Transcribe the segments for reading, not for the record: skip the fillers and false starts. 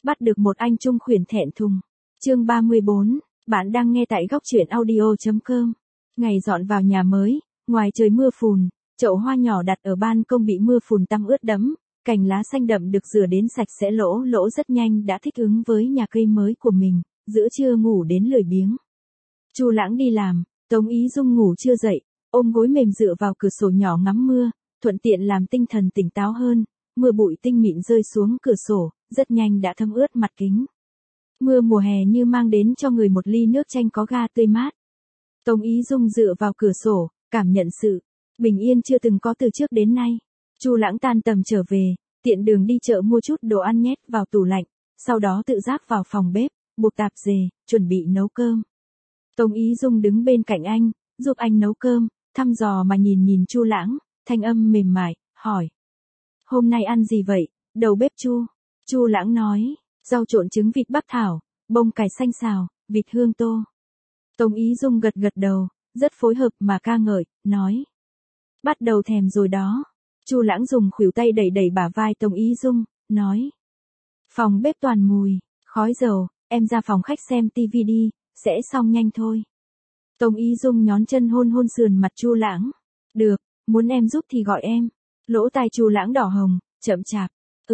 Bắt được một anh trung khuyển thẹn thùng. Chương 34, bạn đang nghe tại góc truyện audio.com. Ngày dọn vào nhà mới, ngoài trời mưa phùn, chậu hoa nhỏ đặt ở ban công bị mưa phùn tăm ướt đẫm, cành lá xanh đậm được rửa đến sạch sẽ lỗ lỗ rất nhanh đã thích ứng với nhà cây mới của mình, giữa trưa ngủ đến lười biếng. Chu Lãng đi làm, Tống Ý Dung ngủ chưa dậy, ôm gối mềm dựa vào cửa sổ nhỏ ngắm mưa, thuận tiện làm tinh thần tỉnh táo hơn. Mưa bụi tinh mịn rơi xuống cửa sổ, rất nhanh đã thấm ướt mặt kính. Mưa mùa hè như mang đến cho người một ly nước chanh có ga tươi mát. Tống Ý Dung dựa vào cửa sổ, cảm nhận sự bình yên chưa từng có từ trước đến nay. Chu Lãng tan tầm trở về, tiện đường đi chợ mua chút đồ ăn nhét vào tủ lạnh, sau đó tự giác vào phòng bếp, buộc tạp dề, chuẩn bị nấu cơm. Tống Ý Dung đứng bên cạnh anh, giúp anh nấu cơm, thăm dò mà nhìn Chu Lãng, thanh âm mềm mại, hỏi. Hôm nay ăn gì vậy, đầu bếp Chu? Chu Lãng nói, rau trộn trứng vịt bắc thảo, bông cải xanh xào, vịt hương tô. Tống Ý Dung gật gật đầu, rất phối hợp mà ca ngợi, nói. Bắt đầu thèm rồi đó. Chu Lãng dùng khuỷu tay đẩy đẩy bả vai Tống Ý Dung, nói. Phòng bếp toàn mùi, khói dầu, em ra phòng khách xem tivi đi, sẽ xong nhanh thôi. Tống Ý Dung nhón chân hôn hôn sườn mặt Chu Lãng. Được, muốn em giúp thì gọi em. Lỗ tai Chu Lãng đỏ hồng, chậm chạp.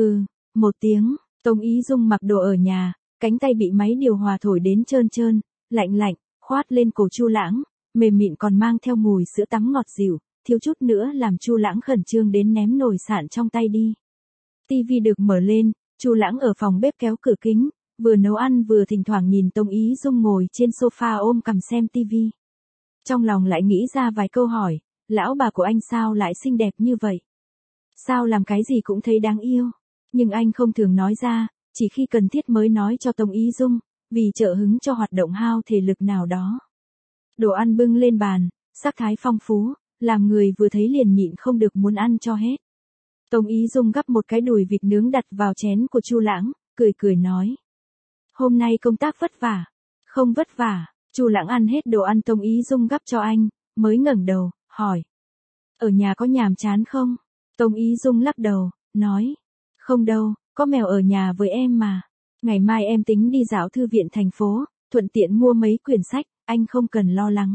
Một tiếng. Tống Ý Dung mặc đồ ở nhà, cánh tay bị máy điều hòa thổi đến trơn trơn, lạnh lạnh, khoát lên cổ Chu Lãng, mềm mịn còn mang theo mùi sữa tắm ngọt dịu, thiếu chút nữa làm Chu Lãng khẩn trương đến ném nồi sạn trong tay đi. Tivi được mở lên, Chu Lãng ở phòng bếp kéo cửa kính, vừa nấu ăn vừa thỉnh thoảng nhìn Tống Ý Dung ngồi trên sofa ôm cằm xem tivi. Trong lòng lại nghĩ ra vài câu hỏi, lão bà của anh sao lại xinh đẹp như vậy? Sao làm cái gì cũng thấy đáng yêu? Nhưng anh không thường nói ra, chỉ khi cần thiết mới nói cho Tống Ý Dung, vì trợ hứng cho hoạt động hao thể lực nào đó. Đồ ăn bưng lên bàn, sắc thái phong phú, làm người vừa thấy liền nhịn không được muốn ăn cho hết. Tống Ý Dung gắp một cái đùi vịt nướng đặt vào chén của Chu Lãng, cười nói. Hôm nay công tác vất vả. Không vất vả. Chu Lãng ăn hết đồ ăn Tống Ý Dung gắp cho anh, mới ngẩng đầu, hỏi. Ở nhà có nhàm chán không? Tống Ý Dung lắc đầu, nói. Không đâu, có mèo ở nhà với em mà. Ngày mai em tính đi dạo thư viện thành phố, thuận tiện mua mấy quyển sách, anh không cần lo lắng.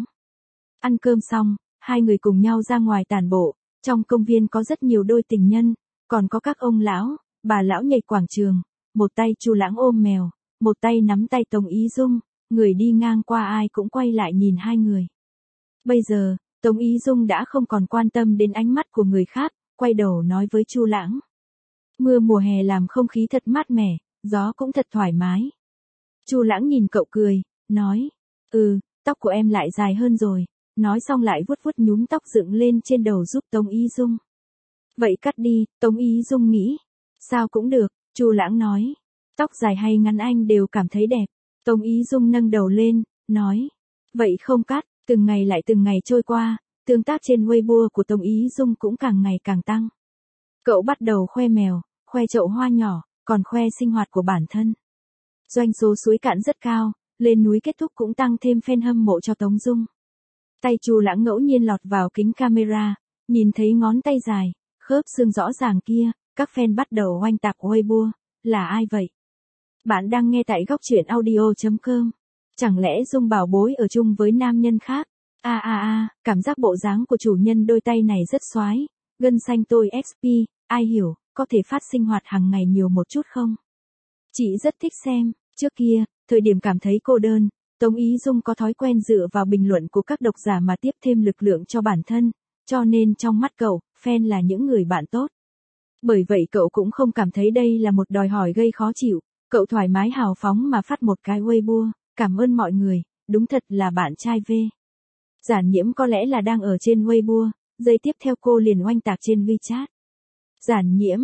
Ăn cơm xong, hai người cùng nhau ra ngoài tản bộ, trong công viên có rất nhiều đôi tình nhân, còn có các ông lão, bà lão nhảy quảng trường, một tay Chu Lãng ôm mèo, một tay nắm tay Tống Ý Dung, người đi ngang qua ai cũng quay lại nhìn hai người. Bây giờ, Tống Ý Dung đã không còn quan tâm đến ánh mắt của người khác, quay đầu nói với Chu Lãng. Mưa mùa hè làm không khí thật mát mẻ, gió cũng thật thoải mái. Chu Lãng nhìn cậu cười, nói. Tóc của em lại dài hơn rồi. Nói xong lại vuốt vuốt nhúm tóc dựng lên trên đầu giúp Tống Ý Dung. Vậy cắt đi, Tống Ý Dung nghĩ. Sao cũng được, Chu Lãng nói. Tóc dài hay ngắn anh đều cảm thấy đẹp. Tống Ý Dung nâng đầu lên, nói. Vậy không cắt, từng ngày trôi qua, tương tác trên Weibo của Tống Ý Dung cũng càng ngày càng tăng. Cậu bắt đầu khoe mèo, khoe chậu hoa nhỏ, còn khoe sinh hoạt của bản thân. Doanh số suối cạn rất cao, lên núi kết thúc cũng tăng thêm fan hâm mộ cho Tống Dung. Tay Chu Lãng ngẫu nhiên lọt vào kính camera, nhìn thấy ngón tay dài, khớp xương rõ ràng kia, các fan bắt đầu oanh tạc Weibo, là ai vậy? Bạn đang nghe tại góc truyện audio.com. Chẳng lẽ Dung bảo bối ở chung với nam nhân khác? Cảm giác bộ dáng của chủ nhân đôi tay này rất xoái, gân xanh tôi XP, ai hiểu, có thể phát sinh hoạt hàng ngày nhiều một chút không? Chị rất thích xem, trước kia, thời điểm cảm thấy cô đơn, Tống Ý Dung có thói quen dựa vào bình luận của các độc giả mà tiếp thêm lực lượng cho bản thân, cho nên trong mắt cậu, fan là những người bạn tốt. Bởi vậy cậu cũng không cảm thấy đây là một đòi hỏi gây khó chịu, cậu thoải mái hào phóng mà phát một cái Weibo, cảm ơn mọi người, đúng thật là bạn trai V. Giản Nhiễm có lẽ là đang ở trên Weibo, giây tiếp theo cô liền oanh tạc trên WeChat. Giản Nhiễm,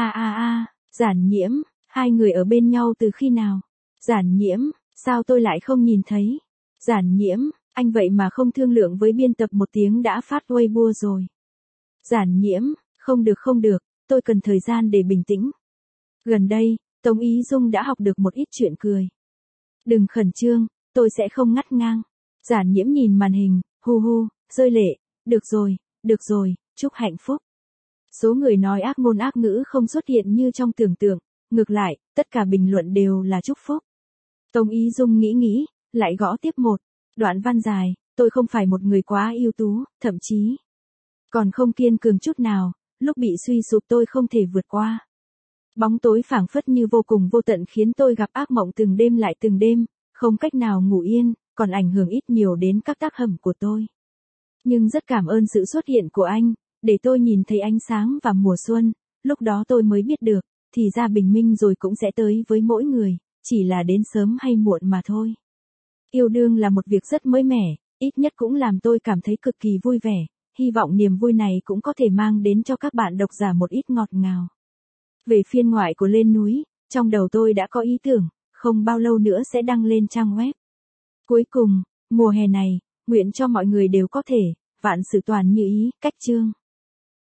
Giản Nhiễm, hai người ở bên nhau từ khi nào? Giản Nhiễm, sao tôi lại không nhìn thấy? Giản Nhiễm, anh vậy mà không thương lượng với biên tập một tiếng đã phát Weibo rồi. Giản Nhiễm, không được, tôi cần thời gian để bình tĩnh. Gần đây, Tống Ý Dung đã học được một ít chuyện cười. Đừng khẩn trương, tôi sẽ không ngắt ngang. Giản Nhiễm nhìn màn hình, rơi lệ, được rồi, chúc hạnh phúc. Số người nói ác ngôn ác ngữ không xuất hiện như trong tưởng tượng, Ngược lại, tất cả bình luận đều là chúc phúc. Tống Ý Dung nghĩ, lại gõ tiếp một đoạn văn dài, tôi không phải một người quá ưu tú, thậm chí còn không kiên cường chút nào, lúc bị suy sụp tôi không thể vượt qua. Bóng tối phảng phất như vô cùng vô tận khiến tôi gặp ác mộng từng đêm lại từng đêm, không cách nào ngủ yên, còn ảnh hưởng ít nhiều đến các tác phẩm của tôi. Nhưng rất cảm ơn sự xuất hiện của anh, để tôi nhìn thấy ánh sáng và mùa xuân, lúc đó tôi mới biết được, thì ra bình minh rồi cũng sẽ tới với mỗi người, chỉ là đến sớm hay muộn mà thôi. Yêu đương là một việc rất mới mẻ, ít nhất cũng làm tôi cảm thấy cực kỳ vui vẻ, hy vọng niềm vui này cũng có thể mang đến cho các bạn độc giả một ít ngọt ngào. Về phiên ngoại của Lên Núi, trong đầu tôi đã có ý tưởng, không bao lâu nữa sẽ đăng lên trang web. Cuối cùng, mùa hè này, nguyện cho mọi người đều có thể, vạn sự toàn như ý, cách chương.